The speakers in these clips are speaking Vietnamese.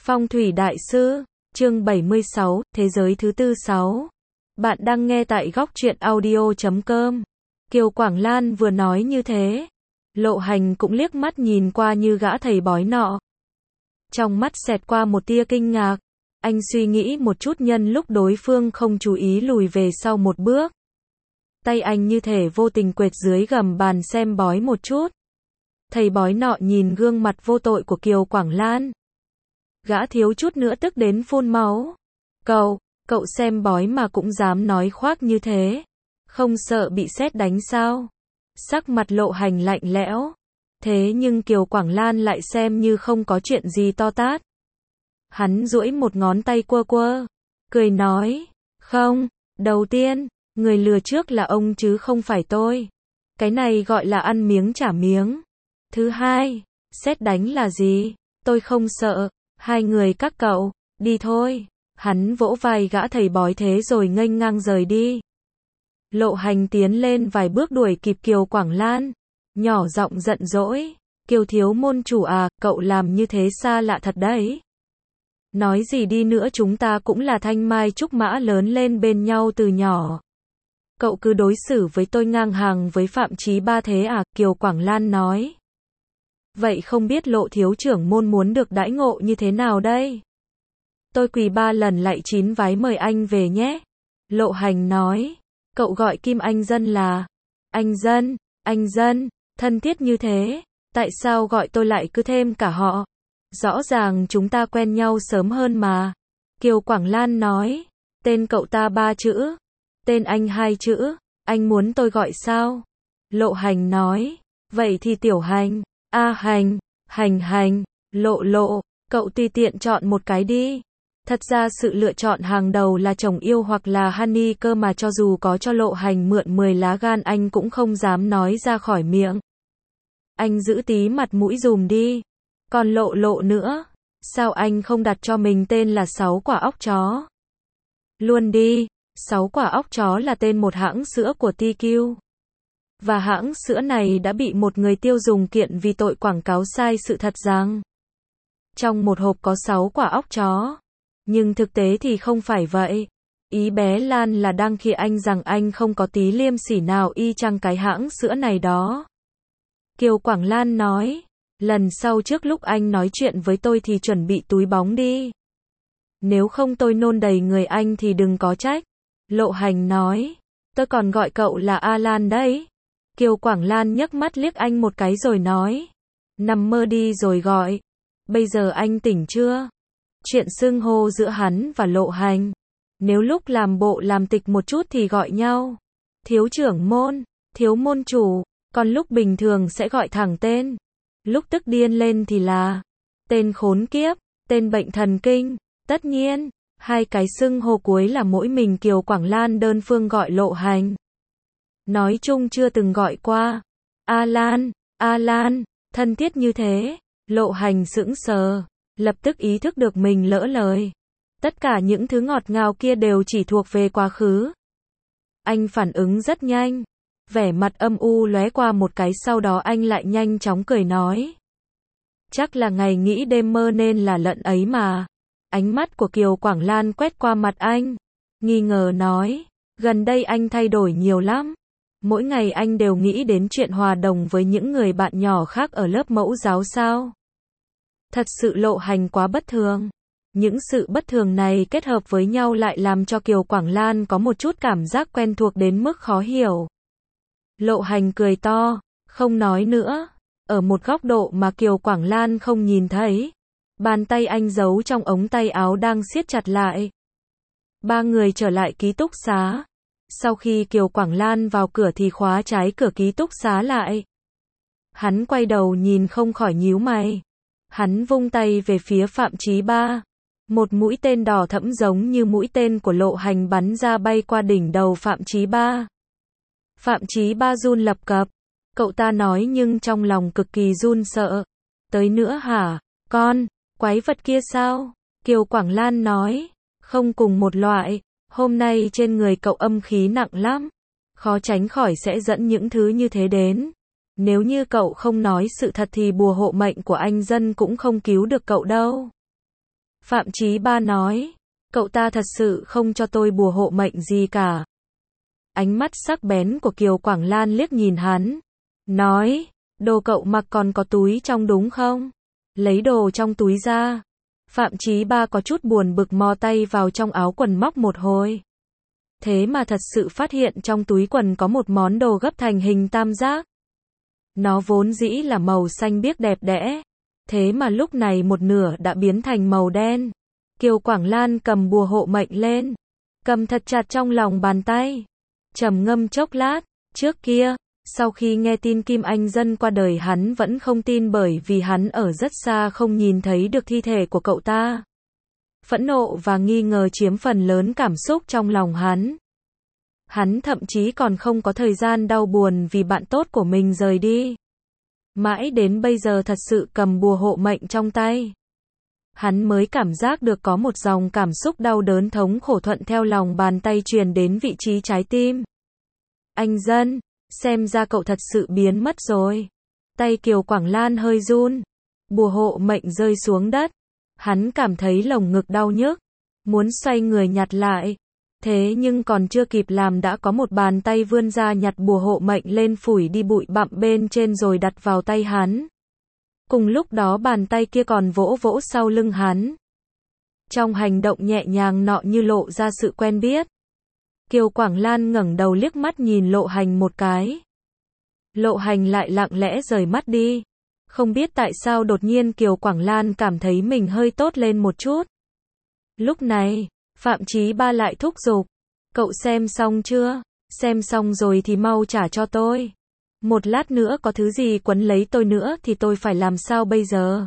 Phong thủy đại sư, chương 76, thế giới thứ tư 6. Bạn đang nghe tại góc truyện audio.com. Kiều Quảng Lan vừa nói như thế. Lộ Hành cũng liếc mắt nhìn qua như gã thầy bói nọ. Trong mắt xẹt qua một tia kinh ngạc. Anh suy nghĩ một chút nhân lúc đối phương không chú ý lùi về sau một bước. Tay anh như thể vô tình quệt dưới gầm bàn xem bói một chút. Thầy bói nọ nhìn gương mặt vô tội của Kiều Quảng Lan. Gã thiếu chút nữa tức đến phun máu. Cậu xem bói mà cũng dám nói khoác như thế. Không sợ bị sét đánh sao? Sắc mặt Lộ Hành lạnh lẽo. Thế nhưng Kiều Quảng Lan lại xem như không có chuyện gì to tát. Hắn duỗi một ngón tay quơ, cười nói, không, đầu tiên, người lừa trước là ông chứ không phải tôi. Cái này gọi là ăn miếng trả miếng. Thứ hai, sét đánh là gì? Tôi không sợ. Hai người các cậu, đi thôi. Hắn vỗ vai gã thầy bói thế rồi nghênh ngang rời đi. Lộ Hành tiến lên vài bước đuổi kịp Kiều Quảng Lan. Nhỏ giọng giận dỗi. Kiều thiếu môn chủ à, cậu làm như thế xa lạ thật đấy. Nói gì đi nữa chúng ta cũng là thanh mai trúc mã lớn lên bên nhau từ nhỏ. Cậu cứ đối xử với tôi ngang hàng với Phạm Chí Ba thế à, Kiều Quảng Lan nói. Vậy không biết Lộ thiếu trưởng môn muốn được đãi ngộ như thế nào đây? Tôi quỳ 3 lần lạy 9 vái mời anh về nhé. Lộ Hành nói. Cậu gọi Kim Anh Dân là anh dân, thân thiết như thế. Tại sao gọi tôi lại cứ thêm cả họ? Rõ ràng chúng ta quen nhau sớm hơn mà. Kiều Quảng Lan nói. Tên cậu ta 3 chữ. Tên anh 2 chữ. Anh muốn tôi gọi sao? Lộ Hành nói. Vậy thì Tiểu Hành. A Hành, Lộ, cậu tùy tiện chọn một cái đi. Thật ra sự lựa chọn hàng đầu là chồng yêu hoặc là Honey cơ mà cho dù có cho Lộ Hành mượn 10 lá gan anh cũng không dám nói ra khỏi miệng. Anh giữ tí mặt mũi dùm đi. Còn Lộ nữa, sao anh không đặt cho mình tên là 6 quả óc chó? Luôn đi, 6 quả óc chó là tên một hãng sữa của TQ. Và hãng sữa này đã bị một người tiêu dùng kiện vì tội quảng cáo sai sự thật rằng trong một hộp có 6 quả óc chó. Nhưng thực tế thì không phải vậy. Ý bé Lan là đang khi anh rằng anh không có tí liêm sỉ nào y chang cái hãng sữa này đó. Kiều Quảng Lan nói, lần sau trước lúc anh nói chuyện với tôi thì chuẩn bị túi bóng đi. Nếu không tôi nôn đầy người anh thì đừng có trách. Lộ Hành nói, tôi còn gọi cậu là Alan đấy. Kiều Quảng Lan nhấc mắt liếc anh một cái rồi nói, nằm mơ đi rồi gọi. Bây giờ anh tỉnh chưa? Chuyện xưng hô giữa hắn và Lộ Hành, nếu lúc làm bộ làm tịch một chút thì gọi nhau thiếu trưởng môn, thiếu môn chủ, còn lúc bình thường sẽ gọi thẳng tên. Lúc tức điên lên thì là tên khốn kiếp, tên bệnh thần kinh. Tất nhiên, hai cái xưng hô cuối là mỗi mình Kiều Quảng Lan đơn phương gọi Lộ Hành. Nói chung chưa từng gọi qua. Alan, thân thiết như thế. Lộ Hành sững sờ, lập tức ý thức được mình lỡ lời. Tất cả những thứ ngọt ngào kia đều chỉ thuộc về quá khứ. Anh phản ứng rất nhanh. Vẻ mặt âm u lóe qua một cái sau đó anh lại nhanh chóng cười nói. Chắc là ngày nghĩ đêm mơ nên là lận ấy mà. Ánh mắt của Kiều Quảng Lan quét qua mặt anh. Nghi ngờ nói. Gần đây anh thay đổi nhiều lắm. Mỗi ngày anh đều nghĩ đến chuyện hòa đồng với những người bạn nhỏ khác ở lớp mẫu giáo sao? Thật sự Lộ Hành quá bất thường. Những sự bất thường này kết hợp với nhau lại làm cho Kiều Quảng Lan có một chút cảm giác quen thuộc đến mức khó hiểu. Lộ Hành cười to, không nói nữa. Ở một góc độ mà Kiều Quảng Lan không nhìn thấy, bàn tay anh giấu trong ống tay áo đang siết chặt lại. Ba người trở lại ký túc xá. Sau khi Kiều Quảng Lan vào cửa thì khóa trái cửa ký túc xá lại. Hắn quay đầu nhìn không khỏi nhíu mày. Hắn vung tay về phía Phạm Chí Ba. Một mũi tên đỏ thẫm giống như mũi tên của Lộ Hành bắn ra bay qua đỉnh đầu Phạm Chí Ba. Phạm Chí Ba run lập cập. Cậu ta nói nhưng trong lòng cực kỳ run sợ. Tới nữa hả? Con, quái vật kia sao? Kiều Quảng Lan nói. Không cùng một loại. Hôm nay trên người cậu âm khí nặng lắm. Khó tránh khỏi sẽ dẫn những thứ như thế đến. Nếu như cậu không nói sự thật thì bùa hộ mệnh của anh Dân cũng không cứu được cậu đâu. Phạm Chí Ba nói, cậu ta thật sự không cho tôi bùa hộ mệnh gì cả. Ánh mắt sắc bén của Kiều Quảng Lan liếc nhìn hắn, nói, đồ cậu mặc còn có túi trong đúng không? Lấy đồ trong túi ra. Phạm Chí Ba có chút buồn bực mò tay vào trong áo quần móc một hồi. Thế mà thật sự phát hiện trong túi quần có một món đồ gấp thành hình tam giác. Nó vốn dĩ là màu xanh biếc đẹp đẽ. Thế mà lúc này một nửa đã biến thành màu đen. Kiều Quảng Lan cầm bùa hộ mệnh lên. Cầm thật chặt trong lòng bàn tay. Trầm ngâm chốc lát. Trước kia, sau khi nghe tin Kim Anh Dân qua đời hắn vẫn không tin bởi vì hắn ở rất xa không nhìn thấy được thi thể của cậu ta. Phẫn nộ và nghi ngờ chiếm phần lớn cảm xúc trong lòng hắn. Hắn thậm chí còn không có thời gian đau buồn vì bạn tốt của mình rời đi. Mãi đến bây giờ thật sự cầm bùa hộ mệnh trong tay. Hắn mới cảm giác được có một dòng cảm xúc đau đớn thống khổ thuận theo lòng bàn tay truyền đến vị trí trái tim. Anh Dân, xem ra cậu thật sự biến mất rồi. Tay Kiều Quảng Lan hơi run. Bùa hộ mệnh rơi xuống đất. Hắn cảm thấy lồng ngực đau nhức. Muốn xoay người nhặt lại. Thế nhưng còn chưa kịp làm đã có một bàn tay vươn ra nhặt bùa hộ mệnh lên phủi đi bụi bặm bên trên rồi đặt vào tay hắn. Cùng lúc đó bàn tay kia còn vỗ vỗ sau lưng hắn. Trong hành động nhẹ nhàng nọ như lộ ra sự quen biết. Kiều Quảng Lan ngẩng đầu liếc mắt nhìn Lộ Hành một cái. Lộ Hành lại lặng lẽ rời mắt đi. Không biết tại sao đột nhiên Kiều Quảng Lan cảm thấy mình hơi tốt lên một chút. Lúc này, Phạm Chí Ba lại thúc giục. Cậu xem xong chưa? Xem xong rồi thì mau trả cho tôi. Một lát nữa có thứ gì quấn lấy tôi nữa thì tôi phải làm sao bây giờ?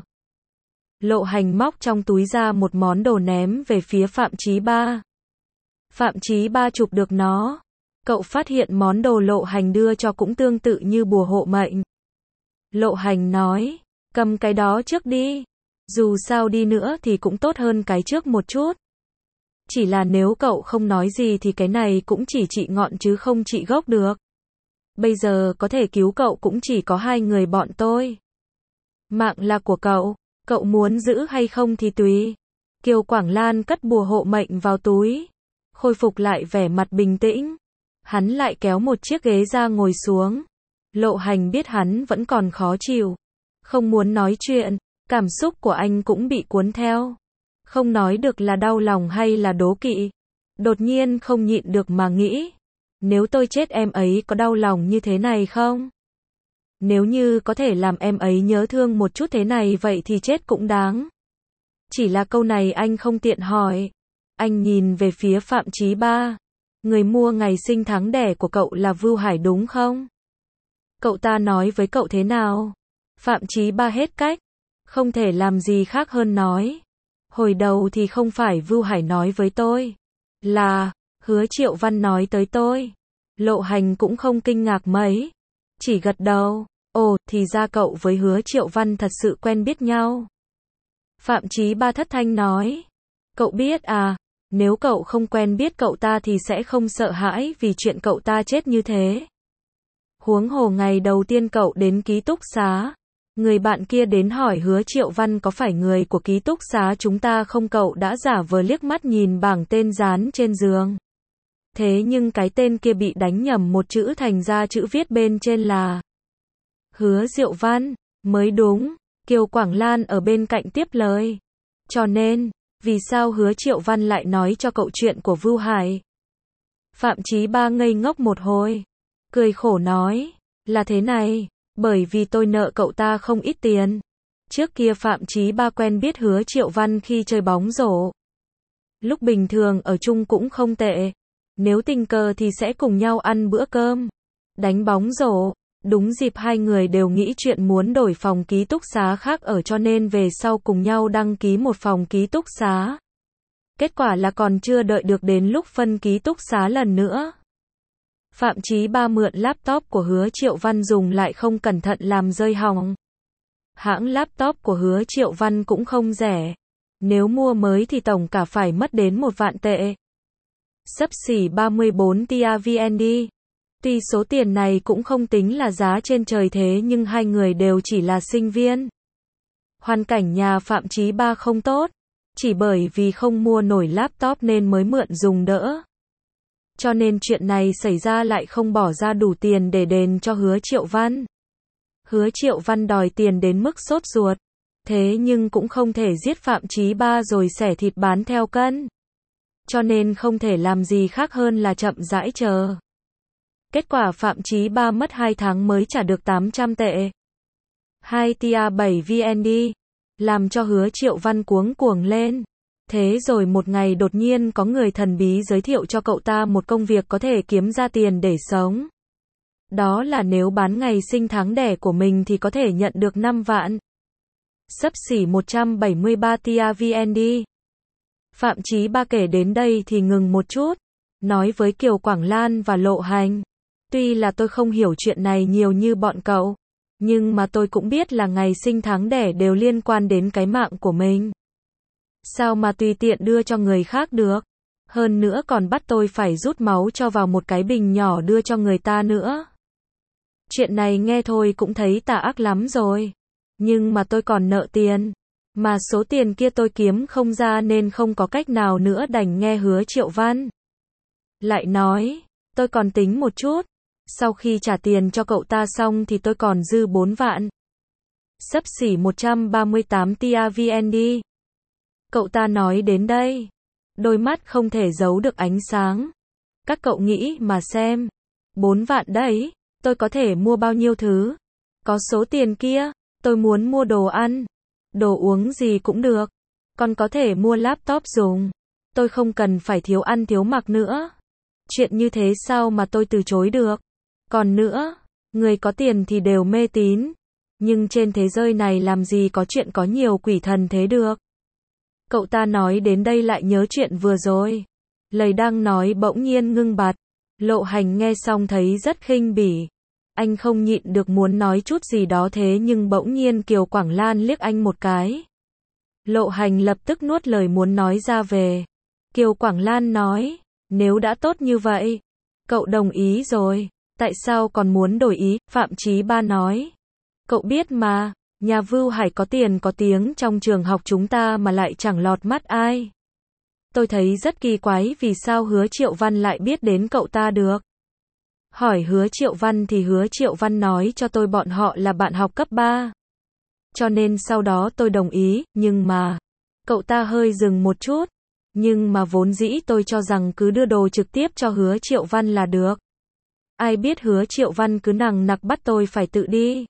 Lộ Hành móc trong túi ra một món đồ ném về phía Phạm Chí Ba. Phạm Chí Ba chụp được nó. Cậu phát hiện món đồ Lộ Hành đưa cho cũng tương tự như bùa hộ mệnh. Lộ Hành nói, cầm cái đó trước đi. Dù sao đi nữa thì cũng tốt hơn cái trước một chút. Chỉ là nếu cậu không nói gì thì cái này cũng chỉ trị ngọn chứ không trị gốc được. Bây giờ có thể cứu cậu cũng chỉ có hai người bọn tôi. Mạng là của cậu muốn giữ hay không thì tùy. Kiều Quảng Lan cất bùa hộ mệnh vào túi. Khôi phục lại vẻ mặt bình tĩnh. Hắn lại kéo một chiếc ghế ra ngồi xuống. Lộ Hành biết hắn vẫn còn khó chịu. Không muốn nói chuyện. Cảm xúc của anh cũng bị cuốn theo. Không nói được là đau lòng hay là đố kỵ. Đột nhiên không nhịn được mà nghĩ. Nếu tôi chết em ấy có đau lòng như thế này không? Nếu như có thể làm em ấy nhớ thương một chút thế này vậy thì chết cũng đáng. Chỉ là câu này anh không tiện hỏi. Anh nhìn về phía Phạm Chí Ba. Người mua ngày sinh tháng đẻ của cậu là Vưu Hải đúng không? Cậu ta nói với cậu thế nào? Phạm Chí Ba hết cách. Không thể làm gì khác hơn nói. Hồi đầu thì không phải Vưu Hải nói với tôi. Là, Hứa Triệu Văn nói tới tôi. Lộ Hành cũng không kinh ngạc mấy. Chỉ gật đầu. Ồ, thì ra cậu với Hứa Triệu Văn thật sự quen biết nhau. Phạm Chí Ba thất thanh nói. Cậu biết à, nếu cậu không quen biết cậu ta thì sẽ không sợ hãi vì chuyện cậu ta chết như thế. Huống hồ ngày đầu tiên cậu đến ký túc xá. Người bạn kia đến hỏi Hứa Triệu Văn có phải người của ký túc xá chúng ta không, cậu đã giả vờ liếc mắt nhìn bảng tên dán trên giường. Thế nhưng cái tên kia bị đánh nhầm một chữ thành ra chữ viết bên trên là Hứa Diệu Văn, mới đúng. Kiều Quảng Lan ở bên cạnh tiếp lời. Cho nên, vì sao Hứa Triệu Văn lại nói cho cậu chuyện của Vưu Hải? Phạm Chí Ba ngây ngốc một hồi. Cười khổ nói, là thế này, bởi vì tôi nợ cậu ta không ít tiền. Trước kia Phạm Chí Ba quen biết Hứa Triệu Văn khi chơi bóng rổ. Lúc bình thường ở chung cũng không tệ. Nếu tình cờ thì sẽ cùng nhau ăn bữa cơm, đánh bóng rổ. Đúng dịp hai người đều nghĩ chuyện muốn đổi phòng ký túc xá khác ở cho nên về sau cùng nhau đăng ký một phòng ký túc xá. Kết quả là còn chưa đợi được đến lúc phân ký túc xá lần nữa. Phạm Chí Ba mượn laptop của Hứa Triệu Văn dùng lại không cẩn thận làm rơi hỏng. Hãng laptop của Hứa Triệu Văn cũng không rẻ. Nếu mua mới thì tổng cả phải mất đến 1 vạn tệ. Xấp xỉ 34 TIA VND. Tuy số tiền này cũng không tính là giá trên trời thế nhưng hai người đều chỉ là sinh viên. Hoàn cảnh nhà Phạm Chí Ba không tốt. Chỉ bởi vì không mua nổi laptop nên mới mượn dùng đỡ. Cho nên chuyện này xảy ra lại không bỏ ra đủ tiền để đền cho Hứa Triệu Văn. Hứa Triệu Văn đòi tiền đến mức sốt ruột. Thế nhưng cũng không thể giết Phạm Chí Ba rồi xẻ thịt bán theo cân. Cho nên không thể làm gì khác hơn là chậm rãi chờ. Kết quả Phạm Chí Ba mất 2 tháng mới trả được 800 tệ. 2 tia 7 VND. Làm cho Hứa Triệu Văn cuống cuồng lên. Thế rồi một ngày đột nhiên có người thần bí giới thiệu cho cậu ta một công việc có thể kiếm ra tiền để sống. Đó là nếu bán ngày sinh tháng đẻ của mình thì có thể nhận được 5 vạn. Xấp xỉ 173 tia VND. Phạm Chí Ba kể đến đây thì ngừng một chút. Nói với Kiều Quảng Lan và Lộ Hành. Tuy là tôi không hiểu chuyện này nhiều như bọn cậu. Nhưng mà tôi cũng biết là ngày sinh tháng đẻ đều liên quan đến cái mạng của mình. Sao mà tùy tiện đưa cho người khác được. Hơn nữa còn bắt tôi phải rút máu cho vào một cái bình nhỏ đưa cho người ta nữa. Chuyện này nghe thôi cũng thấy tà ác lắm rồi. Nhưng mà tôi còn nợ tiền. Mà số tiền kia tôi kiếm không ra nên không có cách nào nữa đành nghe Hứa Triệu Văn. Lại nói, tôi còn tính một chút. Sau khi trả tiền cho cậu ta xong thì tôi còn dư 4 vạn. Xấp xỉ 138 tia VND. Cậu ta nói đến đây. Đôi mắt không thể giấu được ánh sáng. Các cậu nghĩ mà xem. 4 vạn đấy, tôi có thể mua bao nhiêu thứ. Có số tiền kia, tôi muốn mua đồ ăn. Đồ uống gì cũng được. Còn có thể mua laptop dùng. Tôi không cần phải thiếu ăn thiếu mặc nữa. Chuyện như thế sao mà tôi từ chối được. Còn nữa, người có tiền thì đều mê tín. Nhưng trên thế giới này làm gì có chuyện có nhiều quỷ thần thế được. Cậu ta nói đến đây lại nhớ chuyện vừa rồi. Lời đang nói bỗng nhiên ngưng bặt. Lộ Hành nghe xong thấy rất khinh bỉ. Anh không nhịn được muốn nói chút gì đó thế nhưng bỗng nhiên Kiều Quảng Lan liếc anh một cái. Lộ Hành lập tức nuốt lời muốn nói ra về. Kiều Quảng Lan nói, nếu đã tốt như vậy, cậu đồng ý rồi, tại sao còn muốn đổi ý, Phạm Chí Ba nói. Cậu biết mà, nhà Vưu Hải có tiền có tiếng trong trường học chúng ta mà lại chẳng lọt mắt ai. Tôi thấy rất kỳ quái vì sao Hứa Triệu Văn lại biết đến cậu ta được. Hỏi Hứa Triệu Văn thì Hứa Triệu Văn nói cho tôi bọn họ là bạn học cấp 3. Cho nên sau đó tôi đồng ý, nhưng mà... Cậu ta hơi dừng một chút. Nhưng mà vốn dĩ tôi cho rằng cứ đưa đồ trực tiếp cho Hứa Triệu Văn là được. Ai biết Hứa Triệu Văn cứ nằng nặc bắt tôi phải tự đi.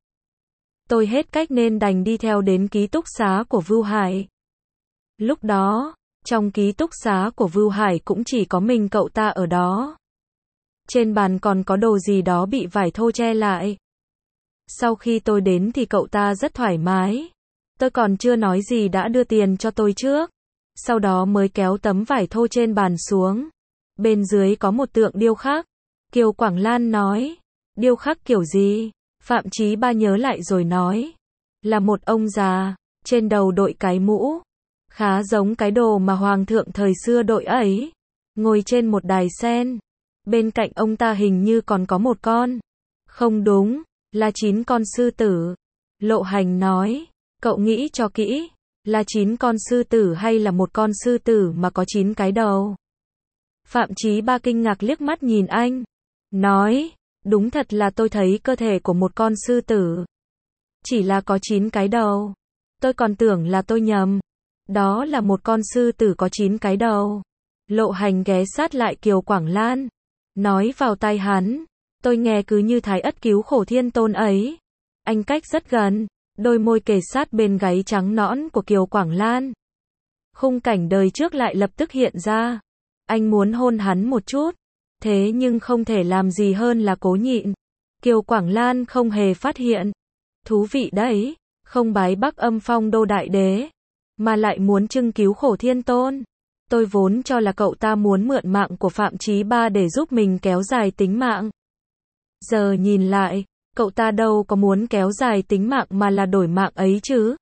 Tôi hết cách nên đành đi theo đến ký túc xá của Vưu Hải. Lúc đó, trong ký túc xá của Vưu Hải cũng chỉ có mình cậu ta ở đó. Trên bàn còn có đồ gì đó bị vải thô che lại. Sau khi tôi đến thì cậu ta rất thoải mái. Tôi còn chưa nói gì đã đưa tiền cho tôi trước. Sau đó mới kéo tấm vải thô trên bàn xuống. Bên dưới có một tượng điêu khắc. Kiều Quảng Lan nói. Điêu khắc kiểu gì? Phạm Chí Ba nhớ lại rồi nói. Là một ông già, trên đầu đội cái mũ. Khá giống cái đồ mà hoàng thượng thời xưa đội ấy. Ngồi trên một đài sen. Bên cạnh ông ta hình như còn có một con. Không đúng, là 9 con sư tử. Lộ Hành nói. Cậu nghĩ cho kỹ. Là 9 con sư tử hay là một con sư tử mà có 9 cái đầu? Phạm Chí Ba kinh ngạc liếc mắt nhìn anh. Nói. Đúng thật là tôi thấy cơ thể của một con sư tử. Chỉ là có 9 cái đầu. Tôi còn tưởng là tôi nhầm. Đó là một con sư tử có 9 cái đầu. Lộ Hành ghé sát lại Kiều Quảng Lan. Nói vào tai hắn. Tôi nghe cứ như Thái Ất cứu khổ thiên tôn ấy. Anh cách rất gần. Đôi môi kề sát bên gáy trắng nõn của Kiều Quảng Lan. Khung cảnh đời trước lại lập tức hiện ra. Anh muốn hôn hắn một chút. Thế nhưng không thể làm gì hơn là cố nhịn. Kiều Quảng Lan không hề phát hiện. Thú vị đấy, không bái Bắc Âm Phong Đô Đại Đế, mà lại muốn trưng cứu khổ thiên tôn. Tôi vốn cho là cậu ta muốn mượn mạng của Phạm Chí Ba để giúp mình kéo dài tính mạng. Giờ nhìn lại, cậu ta đâu có muốn kéo dài tính mạng mà là đổi mạng ấy chứ.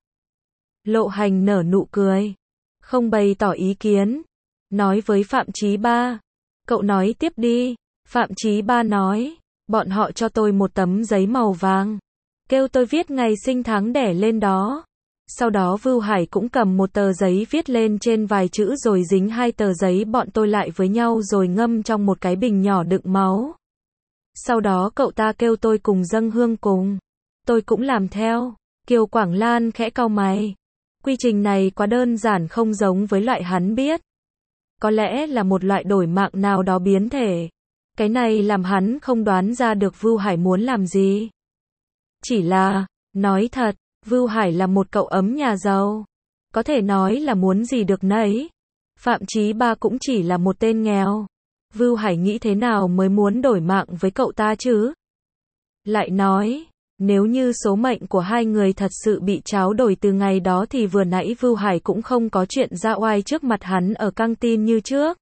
Lộ Hành nở nụ cười, không bày tỏ ý kiến, nói với Phạm Chí Ba. Cậu nói tiếp đi. Phạm Chí Ba nói, bọn họ cho tôi một tấm giấy màu vàng. Kêu tôi viết ngày sinh tháng đẻ lên đó. Sau đó Vưu Hải cũng cầm một tờ giấy viết lên trên vài chữ rồi dính hai tờ giấy bọn tôi lại với nhau rồi ngâm trong một cái bình nhỏ đựng máu. Sau đó cậu ta kêu tôi cùng dâng hương cùng. Tôi cũng làm theo. Kiều Quảng Lan khẽ cau mày. Quy trình này quá đơn giản không giống với loại hắn biết. Có lẽ là một loại đổi mạng nào đó biến thể. Cái này làm hắn không đoán ra được Vưu Hải muốn làm gì. Chỉ là, nói thật, Vưu Hải là một cậu ấm nhà giàu. Có thể nói là muốn gì được nấy. Phạm Chí Ba cũng chỉ là một tên nghèo. Vưu Hải nghĩ thế nào mới muốn đổi mạng với cậu ta chứ? Lại nói, nếu như số mệnh của hai người thật sự bị tráo đổi từ ngày đó thì vừa nãy Vưu Hải cũng không có chuyện ra oai trước mặt hắn ở căng tin như trước.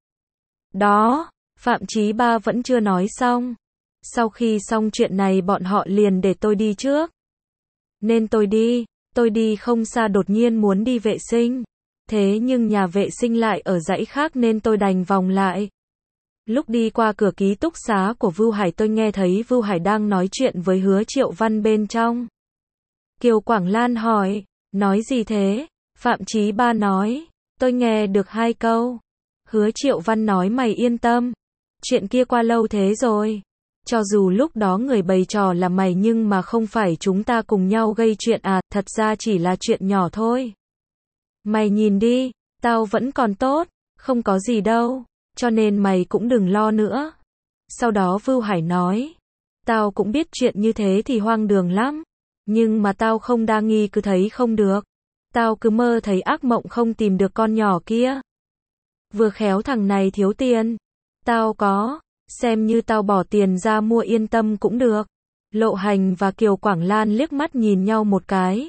Đó, Phạm Chí Ba vẫn chưa nói xong. Sau khi xong chuyện này bọn họ liền để tôi đi trước. Nên tôi đi không xa đột nhiên muốn đi vệ sinh. Thế nhưng nhà vệ sinh lại ở dãy khác nên tôi đành vòng lại. Lúc đi qua cửa ký túc xá của Vưu Hải tôi nghe thấy Vưu Hải đang nói chuyện với Hứa Triệu Văn bên trong. Kiều Quảng Lan hỏi, nói gì thế? Phạm Chí Ba nói, tôi nghe được 2 câu. Hứa Triệu Văn nói mày yên tâm. Chuyện kia qua lâu thế rồi. Cho dù lúc đó người bày trò là mày nhưng mà không phải chúng ta cùng nhau gây chuyện à, thật ra chỉ là chuyện nhỏ thôi. Mày nhìn đi, tao vẫn còn tốt, không có gì đâu, cho nên mày cũng đừng lo nữa. Sau đó Vưu Hải nói, tao cũng biết chuyện như thế thì hoang đường lắm, nhưng mà tao không đa nghi cứ thấy không được. Tao cứ mơ thấy ác mộng không tìm được con nhỏ kia. Vừa khéo thằng này thiếu tiền, tao có, xem như tao bỏ tiền ra mua yên tâm cũng được. Lộ Hành và Kiều Quảng Lan liếc mắt nhìn nhau một cái.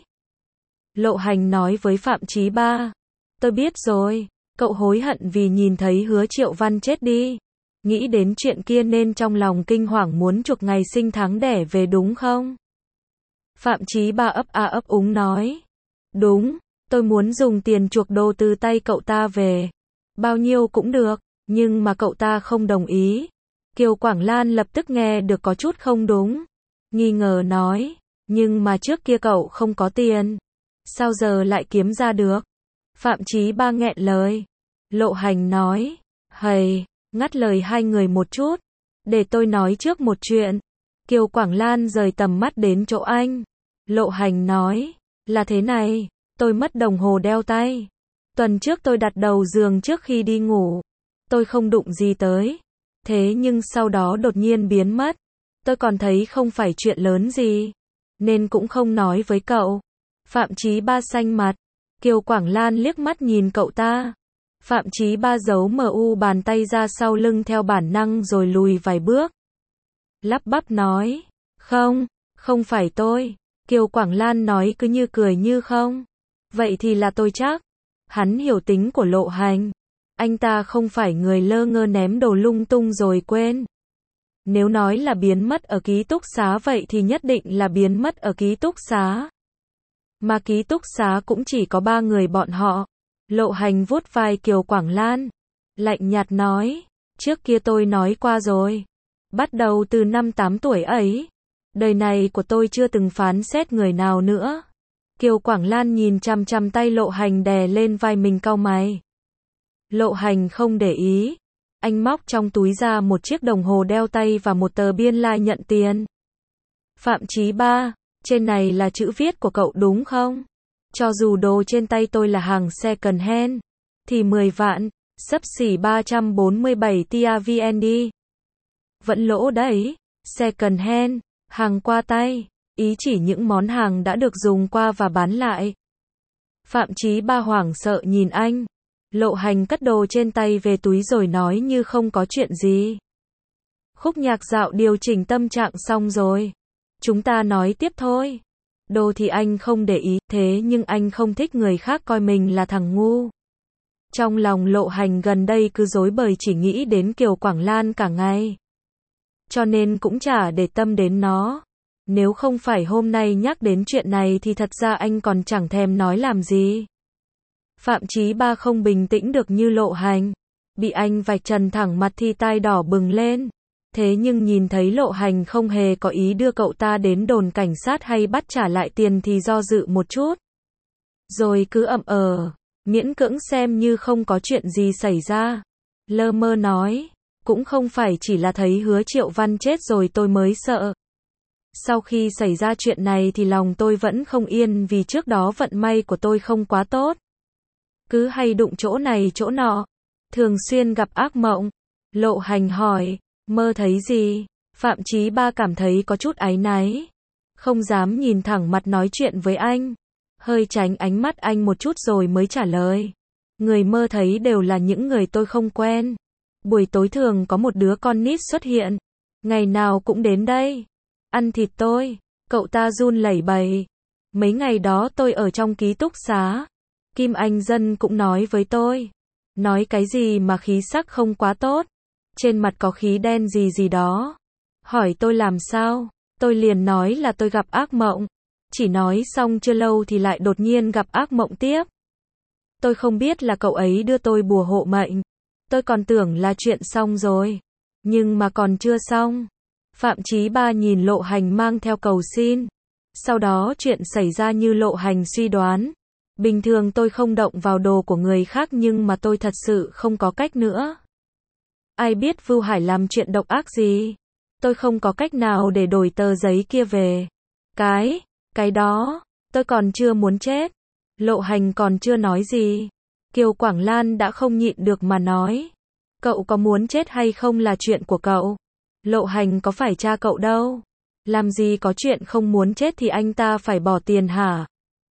Lộ Hành nói với Phạm Chí Ba, tôi biết rồi, cậu hối hận vì nhìn thấy Hứa Triệu Văn chết đi. Nghĩ đến chuyện kia nên trong lòng kinh hoàng muốn chuộc ngày sinh tháng đẻ về đúng không? Phạm Chí Ba ấp a ấp úng nói, đúng, tôi muốn dùng tiền chuộc đồ từ tay cậu ta về. Bao nhiêu cũng được, nhưng mà cậu ta không đồng ý. Kiều Quảng Lan lập tức nghe được có chút không đúng. Nghi ngờ nói, nhưng mà trước kia cậu không có tiền. Sao giờ lại kiếm ra được? Phạm Chí Ba nghẹn lời. Lộ Hành nói, hầy, ngắt lời hai người một chút. Để tôi nói trước một chuyện. Kiều Quảng Lan rời tầm mắt đến chỗ anh. Lộ Hành nói, là thế này, tôi mất đồng hồ đeo tay. Tuần trước tôi đặt đầu giường trước khi đi ngủ. Tôi không đụng gì tới. Thế nhưng sau đó đột nhiên biến mất. Tôi còn thấy không phải chuyện lớn gì. Nên cũng không nói với cậu. Phạm Chí Ba xanh mặt. Kiều Quảng Lan liếc mắt nhìn cậu ta. Phạm Chí Ba giấu MU bàn tay ra sau lưng theo bản năng rồi lùi vài bước. Lắp bắp nói. Không phải tôi. Kiều Quảng Lan nói cứ như cười như không. Vậy thì là tôi chắc. Hắn hiểu tính của Lộ Hành. Anh ta không phải người lơ ngơ ném đồ lung tung rồi quên. Nếu nói là biến mất ở ký túc xá vậy thì nhất định là biến mất ở ký túc xá. Mà ký túc xá cũng chỉ có 3 người bọn họ. Lộ Hành vuốt vai Kiều Quảng Lan. Lạnh nhạt nói, trước kia tôi nói qua rồi. Bắt đầu từ năm 8 tuổi ấy. Đời này của tôi chưa từng phán xét người nào nữa. Kiều Quảng Lan nhìn chằm chằm tay Lộ Hành đè lên vai mình cau mày. Lộ Hành không để ý. Anh móc trong túi ra một chiếc đồng hồ đeo tay và một tờ biên lai nhận tiền. Phạm Chí Ba, trên này là chữ viết của cậu đúng không? Cho dù đồ trên tay tôi là hàng second hand, thì 10 vạn, xấp xỉ 347 tia VND. Vẫn lỗ đấy, second hand, hàng qua tay, ý chỉ những món hàng đã được dùng qua và bán lại. Phạm Chí Ba hoảng sợ nhìn anh. Lộ Hành cất đồ trên tay về túi rồi nói như không có chuyện gì. Khúc nhạc dạo điều chỉnh tâm trạng xong rồi. Chúng ta nói tiếp thôi. Đồ thì anh không để ý, thế nhưng anh không thích người khác coi mình là thằng ngu. Trong lòng Lộ Hành gần đây cứ rối bời chỉ nghĩ đến Kiều Quảng Lan cả ngày. Cho nên cũng chả để tâm đến nó. Nếu không phải hôm nay nhắc đến chuyện này thì thật ra anh còn chẳng thèm nói làm gì. Phạm Chí Ba không bình tĩnh được như Lộ Hành. Bị anh vạch trần thẳng mặt thì tai đỏ bừng lên. Thế nhưng nhìn thấy Lộ Hành không hề có ý đưa cậu ta đến đồn cảnh sát hay bắt trả lại tiền thì do dự một chút. rồi cứ miễn cưỡng xem như không có chuyện gì xảy ra. Lơ mơ nói, cũng không phải chỉ là thấy Hứa Triệu Văn chết rồi tôi mới sợ. Sau khi xảy ra chuyện này thì lòng tôi vẫn không yên vì trước đó vận may của tôi không quá tốt. Cứ hay đụng chỗ này chỗ nọ, thường xuyên gặp ác mộng. Lộ Hành hỏi, mơ thấy gì? Phạm Chí Ba cảm thấy có chút áy náy, không dám nhìn thẳng mặt nói chuyện với anh, hơi tránh ánh mắt anh một chút rồi mới trả lời. Người mơ thấy đều là những người tôi không quen. Buổi tối thường có một đứa con nít xuất hiện, ngày nào cũng đến đây, ăn thịt tôi. Cậu ta run lẩy bẩy. Mấy ngày đó tôi ở trong ký túc xá, Kim Anh Dân cũng nói với tôi. Nói cái gì mà khí sắc không quá tốt, trên mặt có khí đen gì gì đó. Hỏi tôi làm sao, tôi liền nói là tôi gặp ác mộng. Chỉ nói xong chưa lâu thì lại đột nhiên gặp ác mộng tiếp. Tôi không biết là cậu ấy đưa tôi bùa hộ mệnh. Tôi còn tưởng là chuyện xong rồi, nhưng mà còn chưa xong. Phạm Chí Ba nhìn Lộ Hành mang theo cầu xin. Sau đó chuyện xảy ra như Lộ Hành suy đoán. Bình thường tôi không động vào đồ của người khác nhưng mà tôi thật sự không có cách nữa. Ai biết Vưu Hải làm chuyện độc ác gì. Tôi không có cách nào để đổi tờ giấy kia về. Cái đó, tôi còn chưa muốn chết. Lộ Hành còn chưa nói gì, Kiều Quảng Lan đã không nhịn được mà nói. Cậu có muốn chết hay không là chuyện của cậu. Lộ Hành có phải cha cậu đâu. Làm gì có chuyện không muốn chết thì anh ta phải bỏ tiền hả?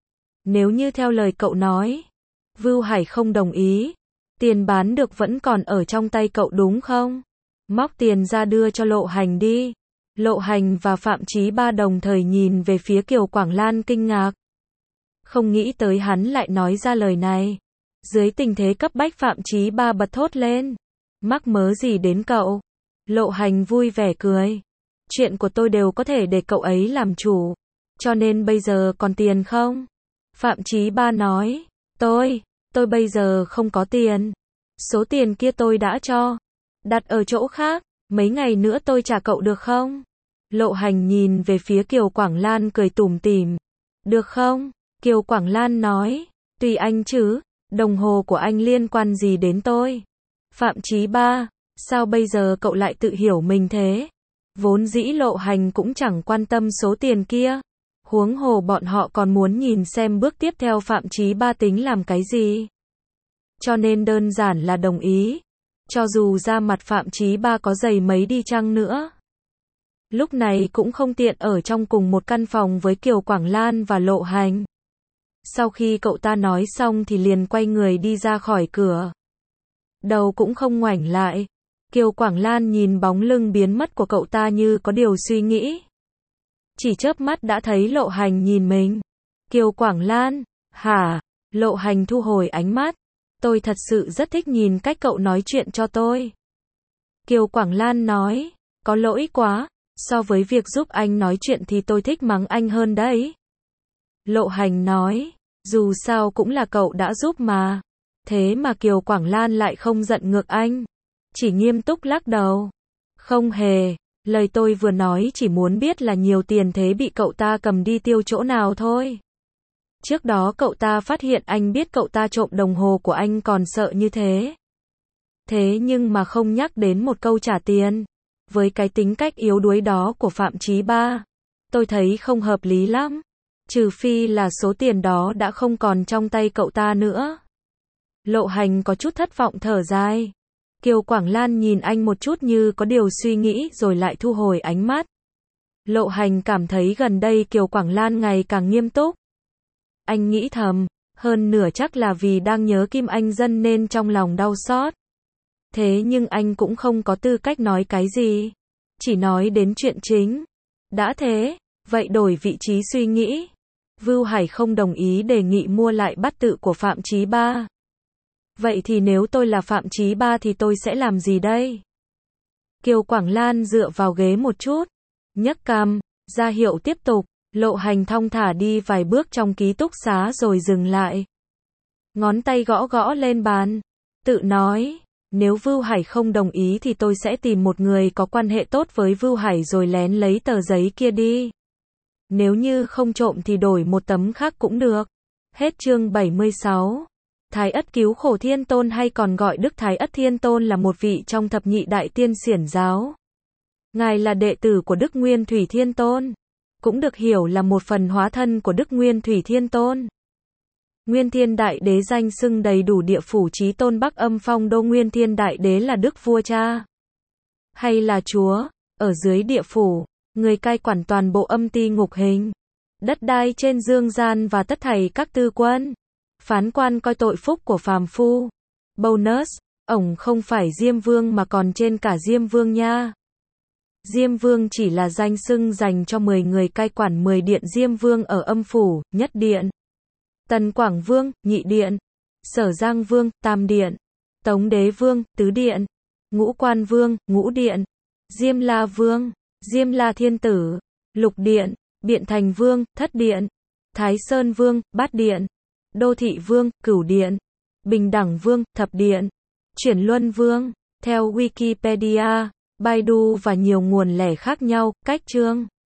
Nếu như theo lời cậu nói, Vưu Hải không đồng ý, tiền bán được vẫn còn ở trong tay cậu đúng không? Móc tiền ra đưa cho Lộ Hành đi. Lộ Hành và Phạm Chí Ba đồng thời nhìn về phía Kiều Quảng Lan kinh ngạc. Không nghĩ tới hắn lại nói ra lời này. Dưới tình thế cấp bách Phạm Chí Ba bật thốt lên. Mắc mớ gì đến cậu? Lộ Hành vui vẻ cười. Chuyện của tôi đều có thể để cậu ấy làm chủ. Cho nên bây giờ còn tiền không? Phạm Chí Ba nói. Tôi bây giờ không có tiền. Số tiền kia tôi đã cho. Đặt ở chỗ khác. Mấy ngày nữa tôi trả cậu được không? Lộ Hành nhìn về phía Kiều Quảng Lan cười tủm tỉm. Được không? Kiều Quảng Lan nói. Tùy anh chứ. Đồng hồ của anh liên quan gì đến tôi? Phạm Chí Ba. Sao bây giờ cậu lại tự hiểu mình thế? Vốn dĩ Lộ Hành cũng chẳng quan tâm số tiền kia. Huống hồ bọn họ còn muốn nhìn xem bước tiếp theo Phạm Chí Ba tính làm cái gì. Cho nên đơn giản là đồng ý. Cho dù ra mặt Phạm Chí Ba có dày mấy đi chăng nữa. Lúc này cũng không tiện ở trong cùng một căn phòng với Kiều Quảng Lan và Lộ Hành. Sau khi cậu ta nói xong thì liền quay người đi ra khỏi cửa. Đầu cũng không ngoảnh lại. Kiều Quảng Lan nhìn bóng lưng biến mất của cậu ta như có điều suy nghĩ. Chỉ chớp mắt đã thấy Lộ Hành nhìn mình. Kiều Quảng Lan, hả? Lộ Hành thu hồi ánh mắt. Tôi thật sự rất thích nhìn cách cậu nói chuyện cho tôi. Kiều Quảng Lan nói, có lỗi quá, so với việc giúp anh nói chuyện thì tôi thích mắng anh hơn đấy. Lộ Hành nói, dù sao cũng là cậu đã giúp mà. Thế mà Kiều Quảng Lan lại không giận ngược anh. Chỉ nghiêm túc lắc đầu. Không hề, lời tôi vừa nói chỉ muốn biết là nhiều tiền thế bị cậu ta cầm đi tiêu chỗ nào thôi. Trước đó cậu ta phát hiện anh biết cậu ta trộm đồng hồ của anh còn sợ như thế. Thế nhưng mà không nhắc đến một câu trả tiền. Với cái tính cách yếu đuối đó của Phạm Chí Ba, tôi thấy không hợp lý lắm. Trừ phi là số tiền đó đã không còn trong tay cậu ta nữa. Lộ Hành có chút thất vọng thở dài. Kiều Quảng Lan nhìn anh một chút như có điều suy nghĩ rồi lại thu hồi ánh mắt. Lộ Hành cảm thấy gần đây Kiều Quảng Lan ngày càng nghiêm túc. Anh nghĩ thầm, hơn nửa chắc là vì đang nhớ Kim Anh Dân nên trong lòng đau xót. Thế nhưng anh cũng không có tư cách nói cái gì. Chỉ nói đến chuyện chính. Đã thế, vậy đổi vị trí suy nghĩ. Vưu Hải không đồng ý đề nghị mua lại bát tự của Phạm Chí Ba. Vậy thì nếu tôi là Phạm Chí Ba thì tôi sẽ làm gì đây? Kiều Quảng Lan dựa vào ghế một chút, nhấc cằm, ra hiệu tiếp tục. Lộ Hành thong thả đi vài bước trong ký túc xá rồi dừng lại. Ngón tay gõ gõ lên bàn, tự nói, nếu Vưu Hải không đồng ý thì tôi sẽ tìm một người có quan hệ tốt với Vưu Hải rồi lén lấy tờ giấy kia đi. Nếu như không trộm thì đổi một tấm khác cũng được. Hết chương 76. Thái Ất Cứu Khổ Thiên Tôn hay còn gọi Đức Thái Ất Thiên Tôn là một vị trong thập nhị đại tiên xiển giáo. Ngài là đệ tử của Đức Nguyên Thủy Thiên Tôn, cũng được hiểu là một phần hóa thân của Đức Nguyên Thủy Thiên Tôn. Nguyên Thiên Đại Đế danh xưng đầy đủ địa phủ chí tôn Bắc Âm Phong Đô. Nguyên Thiên Đại Đế là Đức Vua Cha hay là Chúa ở dưới địa phủ, người cai quản toàn bộ âm ti ngục hình, đất đai trên dương gian và tất thảy các tư quân. Phán quan coi tội phúc của phàm phu. Bonus, ổng không phải Diêm Vương mà còn trên cả Diêm Vương nha. Diêm Vương chỉ là danh xưng dành cho 10 người cai quản 10 điện Diêm Vương ở âm phủ, nhất điện. Tần Quảng Vương, nhị điện. Sở Giang Vương, tam điện. Tống Đế Vương, tứ điện. Ngũ Quan Vương, ngũ điện. Diêm La Vương, Diêm La Thiên Tử, lục điện. Biện Thành Vương, thất điện. Thái Sơn Vương, bát điện. Đô Thị Vương, cửu điện. Bình Đẳng Vương, thập điện. Chuyển Luân Vương, theo Wikipedia, Baidu và nhiều nguồn lẻ khác nhau, cách chương